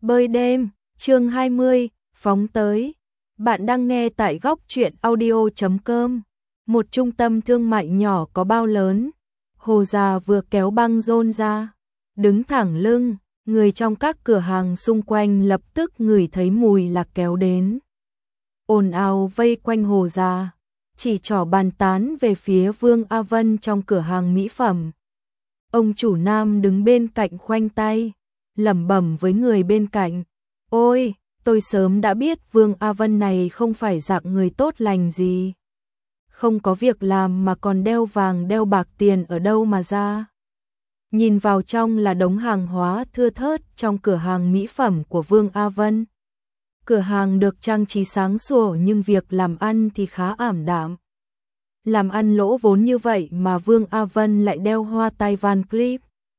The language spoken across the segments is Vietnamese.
Bơi đêm, chương 20, phóng tới. Bạn đang nghe tại góc truyện audio.com. Một trung tâm thương mại nhỏ có bao lớn. Hồ già vừa kéo băng rôn ra, đứng thẳng lưng, người trong các cửa hàng xung quanh lập tức ngửi thấy mùi lạc kéo đến. Ồn ào vây quanh hồ già, chỉ trỏ bàn tán về phía Vương A Vân trong cửa hàng mỹ phẩm. Ông chủ nam đứng bên cạnh khoanh tay, lẩm bẩm với người bên cạnh. Ôi, tôi sớm đã biết Vương A Vân này không phải dạng người tốt lành gì. Không có việc làm mà còn đeo vàng đeo bạc, tiền ở đâu mà ra. Nhìn vào trong là đống hàng hóa thưa thớt trong cửa hàng mỹ phẩm của Vương A Vân. Cửa hàng được trang trí sáng sủa nhưng việc làm ăn thì khá ảm đạm. Làm ăn lỗ vốn như vậy mà Vương A Vân lại đeo hoa tai Van Cleef.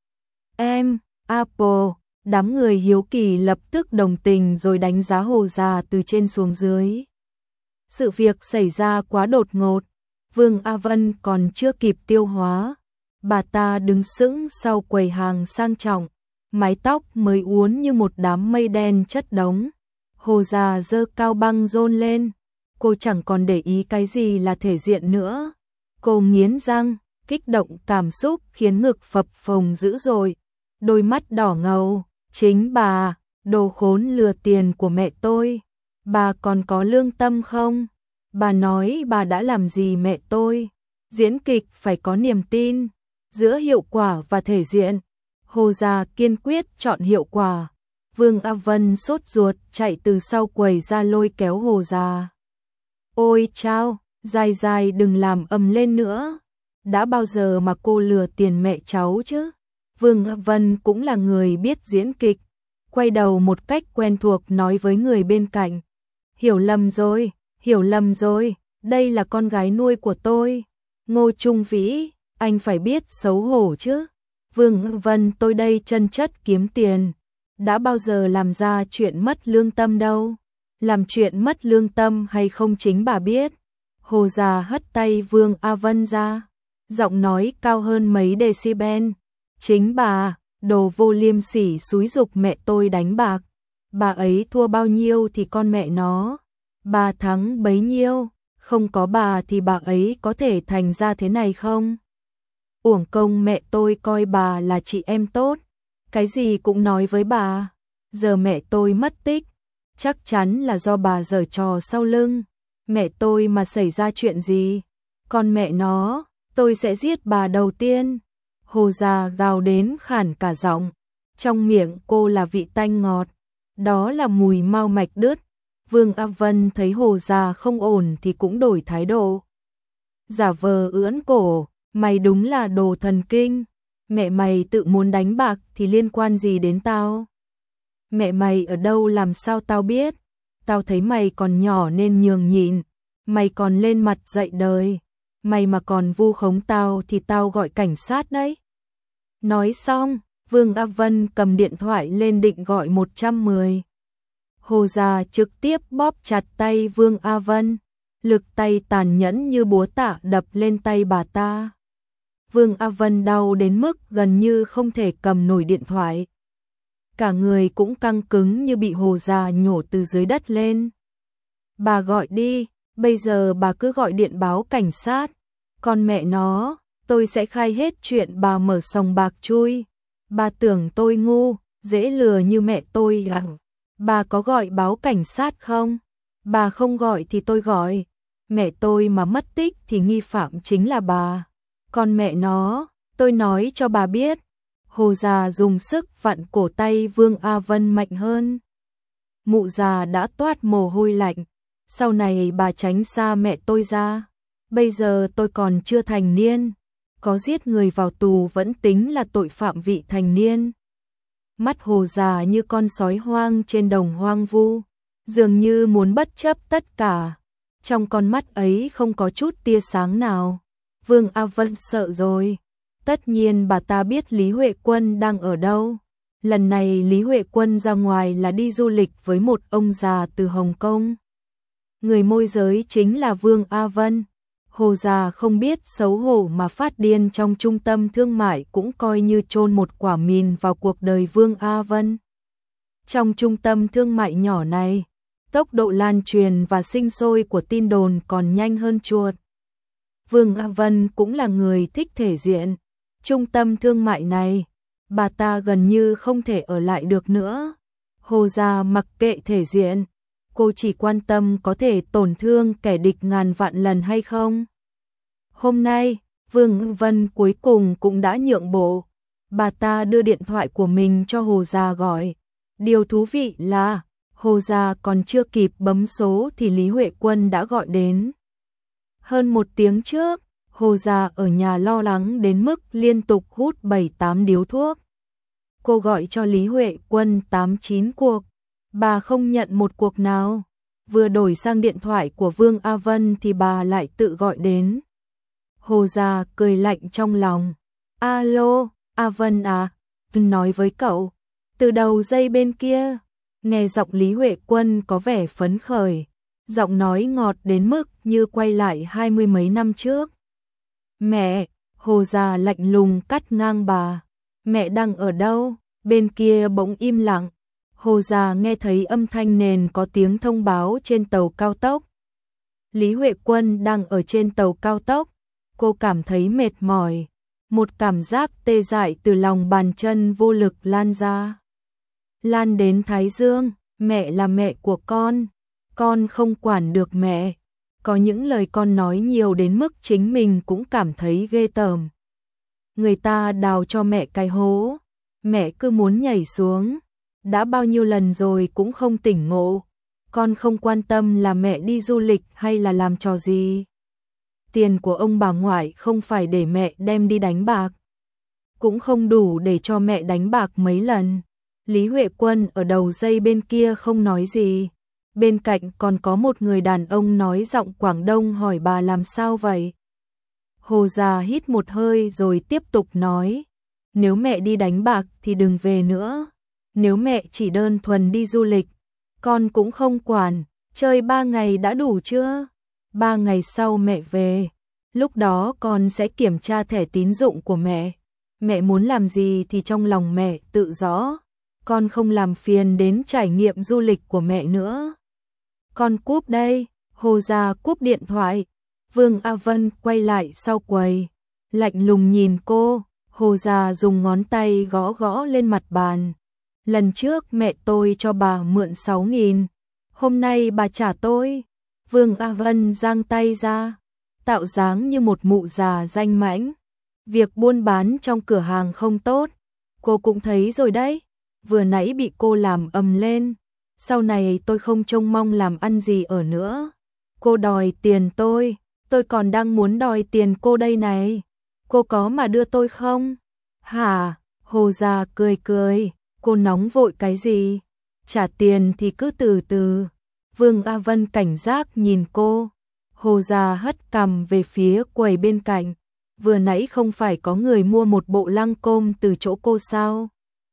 Apple, đám người hiếu kỳ lập tức đồng tình rồi đánh giá hồ già từ trên xuống dưới. Sự việc xảy ra quá đột ngột, Vương A Vân còn chưa kịp tiêu hóa. Bà ta đứng sững sau quầy hàng sang trọng, mái tóc mới uốn như một đám mây đen chất đống. Hồ già giơ cao băng rôn lên, cô chẳng còn để ý cái gì là thể diện nữa. Cô nghiến răng, kích động cảm xúc khiến ngực phập phồng dữ dội, đôi mắt đỏ ngầu. Chính bà, đồ khốn lừa tiền của mẹ tôi, bà còn có lương tâm không? Bà nói bà đã làm gì mẹ tôi? Diễn kịch phải có niềm tin, giữa hiệu quả và thể diện. Hồ già kiên quyết chọn hiệu quả. Vương A Vân sốt ruột chạy từ sau quầy ra lôi kéo hồ già. Ôi chao, dài dài đừng làm ầm lên nữa. Đã bao giờ mà cô lừa tiền mẹ cháu chứ? Vương A Vân cũng là người biết diễn kịch, quay đầu một cách quen thuộc nói với người bên cạnh. Hiểu lầm rồi, đây là con gái nuôi của tôi. Ngô Trung Vĩ, anh phải biết xấu hổ chứ. Vương A Vân, tôi đây chân chất kiếm tiền, đã bao giờ làm ra chuyện mất lương tâm đâu. Làm chuyện mất lương tâm hay không chính bà biết. Hồ già hất tay Vương A Vân ra, giọng nói cao hơn mấy decibel. Chính bà, đồ vô liêm sỉ xúi giục mẹ tôi đánh bạc. Bà ấy thua bao nhiêu thì con mẹ nó, bà thắng bấy nhiêu, không có bà thì bà ấy có thể thành ra thế này không? Uổng công mẹ tôi coi bà là chị em tốt, cái gì cũng nói với bà. Giờ mẹ tôi mất tích, chắc chắn là do bà giở trò sau lưng. Mẹ tôi mà xảy ra chuyện gì, con mẹ nó, tôi sẽ giết bà đầu tiên. Hồ già gào đến khản cả giọng, trong miệng cô là vị tanh ngọt, đó là mùi mao mạch đứt. Vương A Vân thấy hồ già không ổn thì cũng đổi thái độ. Giả vờ ưỡn cổ, mày đúng là đồ thần kinh, mẹ mày tự muốn đánh bạc thì liên quan gì đến tao? Mẹ mày ở đâu làm sao tao biết? Tao thấy mày còn nhỏ nên nhường nhịn, mày còn lên mặt dạy đời, mày mà còn vu khống tao thì tao gọi cảnh sát đấy. Nói xong, Vương A Vân cầm điện thoại lên định gọi 110. Hồ già trực tiếp bóp chặt tay Vương A Vân, lực tay tàn nhẫn như búa tạ đập lên tay bà ta. Vương A Vân đau đến mức gần như không thể cầm nổi điện thoại. Cả người cũng căng cứng như bị hồ già nhổ từ dưới đất lên. Bà gọi đi, bây giờ bà cứ gọi điện báo cảnh sát. Con mẹ nó, tôi sẽ khai hết chuyện bà mở sòng bạc chui. Bà tưởng tôi ngu, dễ lừa như mẹ tôi à? Bà có gọi báo cảnh sát không? Bà không gọi thì tôi gọi. Mẹ tôi mà mất tích thì nghi phạm chính là bà. Con mẹ nó, tôi nói cho bà biết. Hồ già dùng sức vặn cổ tay Vương A Vân mạnh hơn. Mụ già đã toát mồ hôi lạnh. Sau này bà tránh xa mẹ tôi ra. Bây giờ tôi còn chưa thành niên, có giết người vào tù vẫn tính là tội phạm vị thành niên. Mắt hồ già như con sói hoang trên đồng hoang vu, dường như muốn bất chấp tất cả. Trong con mắt ấy không có chút tia sáng nào. Vương A Vân sợ rồi. Tất nhiên bà ta biết Lý Huệ Quân đang ở đâu. Lần này Lý Huệ Quân ra ngoài là đi du lịch với một ông già từ Hồng Kông. Người môi giới chính là Vương A Vân. Hồ già không biết xấu hổ mà phát điên trong trung tâm thương mại cũng coi như chôn một quả mìn vào cuộc đời Vương A Vân. Trong trung tâm thương mại nhỏ này, tốc độ lan truyền và sinh sôi của tin đồn còn nhanh hơn chuột. Vương A Vân cũng là người thích thể diện. Trung tâm thương mại này, bà ta gần như không thể ở lại được nữa. Hồ gia mặc kệ thể diện, cô chỉ quan tâm có thể tổn thương kẻ địch ngàn vạn lần hay không. Hôm nay, Vương A Vân cuối cùng cũng đã nhượng bộ. Bà ta đưa điện thoại của mình cho Hồ gia gọi. Điều thú vị là, Hồ gia còn chưa kịp bấm số thì Lý Huệ Quân đã gọi đến. Hơn 1 tiếng trước, Hồ gia ở nhà lo lắng đến mức liên tục hút 7-8 điếu thuốc. Cô gọi cho Lý Huệ Quân 8-9 cuộc, bà không nhận một cuộc nào. Vừa đổi sang điện thoại của Vương A Vân thì bà lại tự gọi đến. Hồ gia cười lạnh trong lòng. Alo, A Vân à, nói với cậu. Từ đầu dây bên kia, nghe giọng Lý Huệ Quân có vẻ phấn khởi. Giọng nói ngọt đến mức như quay lại 20 mấy năm trước. Mẹ, Hồ gia lạnh lùng cắt ngang bà. Mẹ đang ở đâu? Bên kia bỗng im lặng. Hồ gia nghe thấy âm thanh nền có tiếng thông báo trên tàu cao tốc. Lý Huệ Quân đang ở trên tàu cao tốc. Cô cảm thấy mệt mỏi. Một cảm giác tê dại từ lòng bàn chân vô lực lan ra. Lan đến thái dương. Mẹ là mẹ của con không quản được mẹ. Có những lời con nói nhiều đến mức chính mình cũng cảm thấy ghê tởm. Người ta đào cho mẹ cái hố, mẹ cứ muốn nhảy xuống. Đã bao nhiêu lần rồi cũng không tỉnh ngộ. Con không quan tâm là mẹ đi du lịch hay là làm trò gì. Tiền của ông bà ngoại không phải để mẹ đem đi đánh bạc. Cũng không đủ để cho mẹ đánh bạc mấy lần. Lý Huệ Quân ở đầu dây bên kia không nói gì. Bên cạnh còn có một người đàn ông nói giọng Quảng Đông hỏi bà làm sao vậy. Hồ gia hít một hơi rồi tiếp tục nói. Nếu mẹ đi đánh bạc thì đừng về nữa. Nếu mẹ chỉ đơn thuần đi du lịch, con cũng không quản. Chơi 3 ngày đã đủ chưa? 3 ngày sau mẹ về. Lúc đó con sẽ kiểm tra thẻ tín dụng của mẹ. Mẹ muốn làm gì thì trong lòng mẹ tự rõ. Con không làm phiền đến trải nghiệm du lịch của mẹ nữa. Con cúp đây. Hồ gia cúp điện thoại. Vương A Vân quay lại sau quầy, lạnh lùng nhìn cô. Hồ gia dùng ngón tay gõ gõ lên mặt bàn. Lần trước mẹ tôi cho bà mượn 6.000, hôm nay bà trả tôi. Vương A Vân giang tay ra, tạo dáng như một mụ già danh mãnh. Việc buôn bán trong cửa hàng không tốt, cô cũng thấy rồi đấy. Vừa nãy bị cô làm ầm lên, sau này tôi không trông mong làm ăn gì ở nữa. Cô đòi tiền tôi còn đang muốn đòi tiền cô đây này. Cô có mà đưa tôi không? Hả? Hồ gia cười cười, cô nóng vội cái gì? Trả tiền thì cứ từ từ. Vương A Vân cảnh giác nhìn cô. Hồ gia hất cằm về phía quầy bên cạnh. Vừa nãy không phải có người mua một bộ lăng côm từ chỗ cô sao?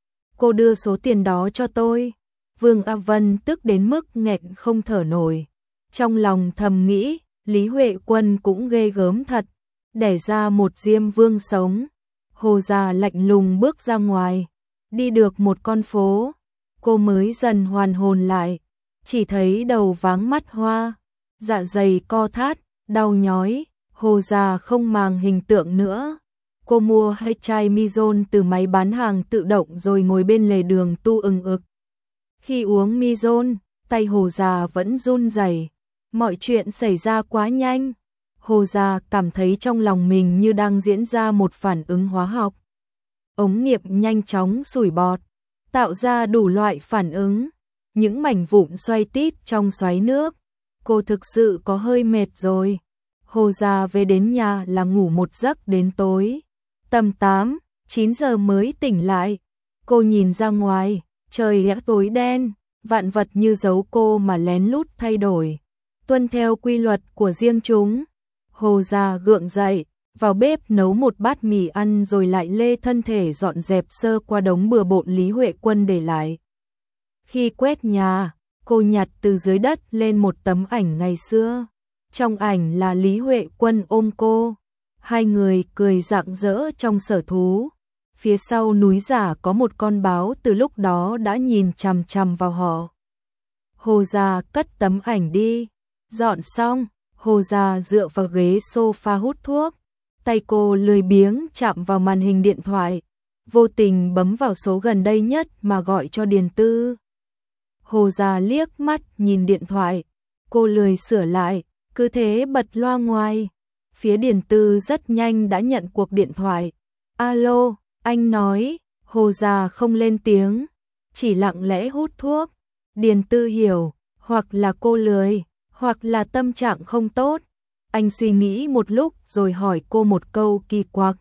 Cô đưa số tiền đó cho tôi. Vương A Vân tức đến mức nghẹn không thở nổi. Trong lòng thầm nghĩ, Lý Huệ Quân cũng ghê gớm thật, đẻ ra một diêm vương sống. Hồ gia lạnh lùng bước ra ngoài, đi được một con phố, cô mới dần hoàn hồn lại, chỉ thấy đầu váng mắt hoa, dạ dày co thắt, đau nhói. Hồ gia không màng hình tượng nữa. Cô mua 2 chai Mizon từ máy bán hàng tự động rồi ngồi bên lề đường tu ừng ực. Khi uống Mizon, tay Hồ gia vẫn run rẩy. Mọi chuyện xảy ra quá nhanh. Hồ gia cảm thấy trong lòng mình như đang diễn ra một phản ứng hóa học. Ống nghiệm nhanh chóng sủi bọt, tạo ra đủ loại phản ứng. Những mảnh vụn xoay tít trong xoáy nước. Cô thực sự có hơi mệt rồi. Hồ gia về đến nhà là ngủ một giấc đến tối. Tầm 8-9 giờ mới tỉnh lại. Cô nhìn ra ngoài, trời đã tối đen, vạn vật như giấu cô mà lén lút thay đổi. Tuân theo quy luật của riêng chúng. Hồ gia gượng dậy, vào bếp nấu một bát mì ăn rồi lại lê thân thể dọn dẹp sơ qua đống bừa bộn Lý Huệ Quân để lại. Khi quét nhà, cô nhặt từ dưới đất lên một tấm ảnh ngày xưa. Trong ảnh là Lý Huệ Quân ôm cô. Hai người cười rạng rỡ trong sở thú. Phía sau núi giả có một con báo từ lúc đó đã nhìn chằm chằm vào họ. Hồ Gia cất tấm ảnh đi. Dọn xong, Hồ Gia dựa vào ghế sofa hút thuốc. Tay cô lười biếng chạm vào màn hình điện thoại, vô tình bấm vào số gần đây nhất mà gọi cho Điền Tư. Hồ Gia liếc mắt nhìn điện thoại, cô lười sửa lại, cứ thế bật loa ngoài. Phía Điền Tư rất nhanh đã nhận cuộc điện thoại. Alo, anh nói. Hồ Gia không lên tiếng, chỉ lặng lẽ hút thuốc. Điền Tư hiểu, hoặc là cô lười, hoặc là tâm trạng không tốt. Anh suy nghĩ một lúc rồi hỏi cô một câu kỳ quặc.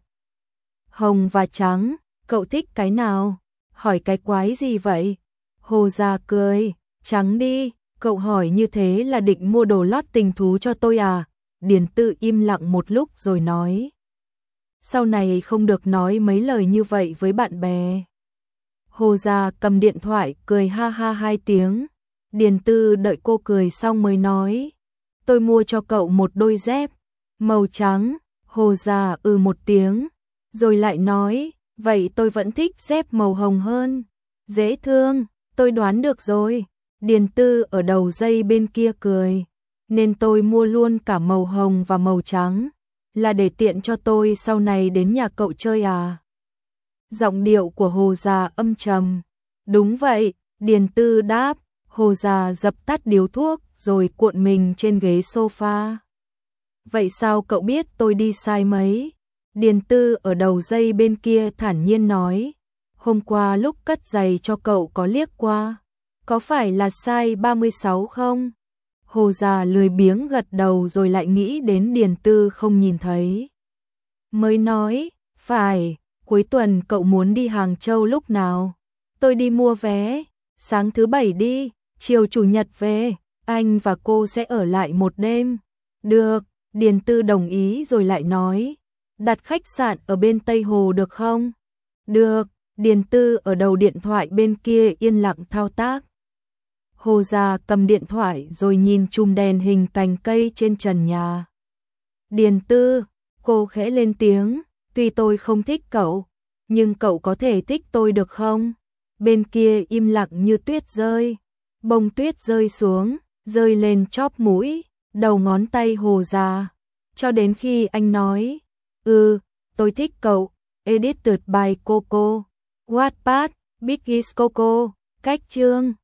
Hồng và trắng, cậu thích cái nào? Hỏi cái quái gì vậy? Hồ Gia cười, trắng đi, cậu hỏi như thế là định mua đồ lót tình thú cho tôi à? Điền Tư im lặng một lúc rồi nói. Sau này không được nói mấy lời như vậy với bạn bè. Hồ Gia cầm điện thoại cười ha ha 2 tiếng. Điền Tư đợi cô cười xong mới nói. Tôi mua cho cậu một đôi dép màu trắng. Hồ Gia một tiếng, rồi lại nói, vậy tôi vẫn thích dép màu hồng hơn. Dễ thương, tôi đoán được rồi. Điền Tư ở đầu dây bên kia cười. Nên tôi mua luôn cả màu hồng và màu trắng, là để tiện cho tôi sau này đến nhà cậu chơi à? Giọng điệu của Hồ Gia âm trầm. Đúng vậy, Điền Tư đáp. Hồ Gia dập tắt điếu thuốc rồi cuộn mình trên ghế sofa. Vậy sao cậu biết tôi đi sai mấy? Điền Tư ở đầu dây bên kia thản nhiên nói. Hôm qua lúc cất giày cho cậu có liếc qua. Có phải là size 36 không? Hồ Gia lười biếng gật đầu rồi lại nghĩ đến Điền Tư không nhìn thấy. Mới nói, phải, cuối tuần cậu muốn đi Hàng Châu lúc nào? Tôi đi mua vé, sáng thứ Bảy đi, chiều Chủ nhật về, anh và cô sẽ ở lại một đêm. Được, Điền Tư đồng ý rồi lại nói, đặt khách sạn ở bên Tây Hồ được không? Được, Điền Tư ở đầu điện thoại bên kia yên lặng thao tác. Hồ Gia cầm điện thoại rồi nhìn chùm đèn hình cành cây trên trần nhà. Điền Tư, cô khẽ lên tiếng, tuy tôi không thích cậu, nhưng cậu có thể thích tôi được không? Bên kia im lặng như tuyết rơi. Bông tuyết rơi xuống, rơi lên chóp mũi, đầu ngón tay Hồ Gia. Cho đến khi anh nói, tôi thích cậu. Edited by Coco. Wattpad, Biggies Coco. Cách chương